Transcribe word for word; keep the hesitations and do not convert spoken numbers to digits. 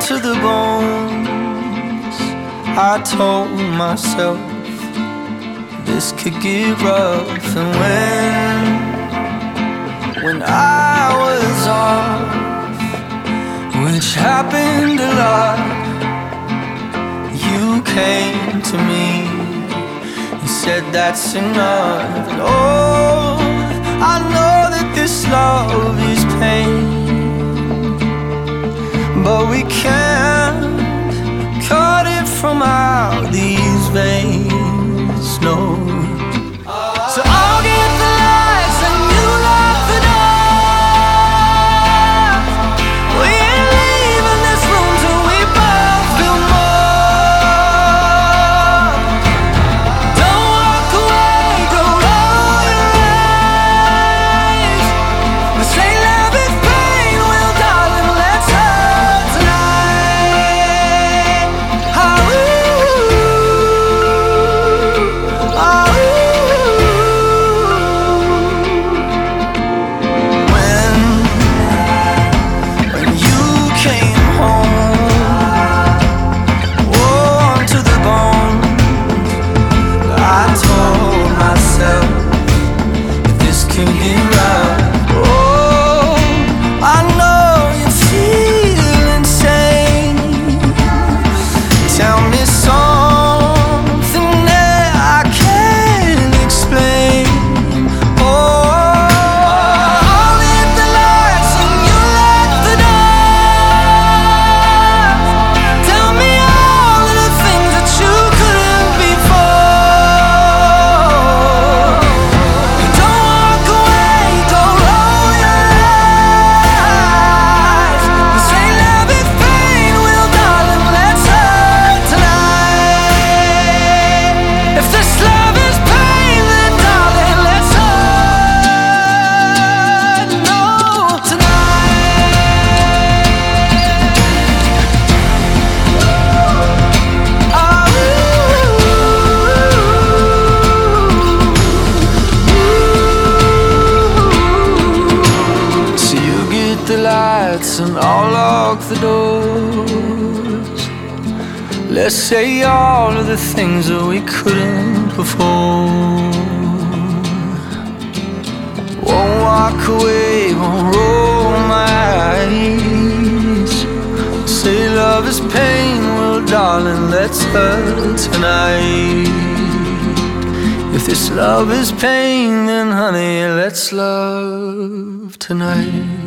to the bones. I told myself this could get rough. And when, when I was off, which happened a lot, you came to me and said that's enough. And oh, I know that this love is pain, but we can't cut it from out these veins, no. So I'll get the lights and you lock the door. We ain't leaving this room till we both feel more. Don't walk away, don't roll your eyes. This ain't love, it's pain. Well, darling, let's hurt tonight. Oh, ooh, oh, ooh. When, when you came home, warm to the bone, I told myself that this can get rough. Oh, I know you feel insane. Tell me something that I can't explain. Oh, I'll hit the lights and you lock the door. Tell me all of the things that you couldn't before. Don't walk away, don't roll your eyes. This ain't love, it's pain. Well, darling, let's hurt tonight. If this love is pain, then darling, let's hurt, no, tonight. Oh, ooh. So you get the lights and I'll lock the doors. Let's say all of the things that we couldn't before. Won't walk away, won't roll my eyes. Say love is pain, well darling, let's hurt tonight. If this love is pain, then honey, let's love tonight.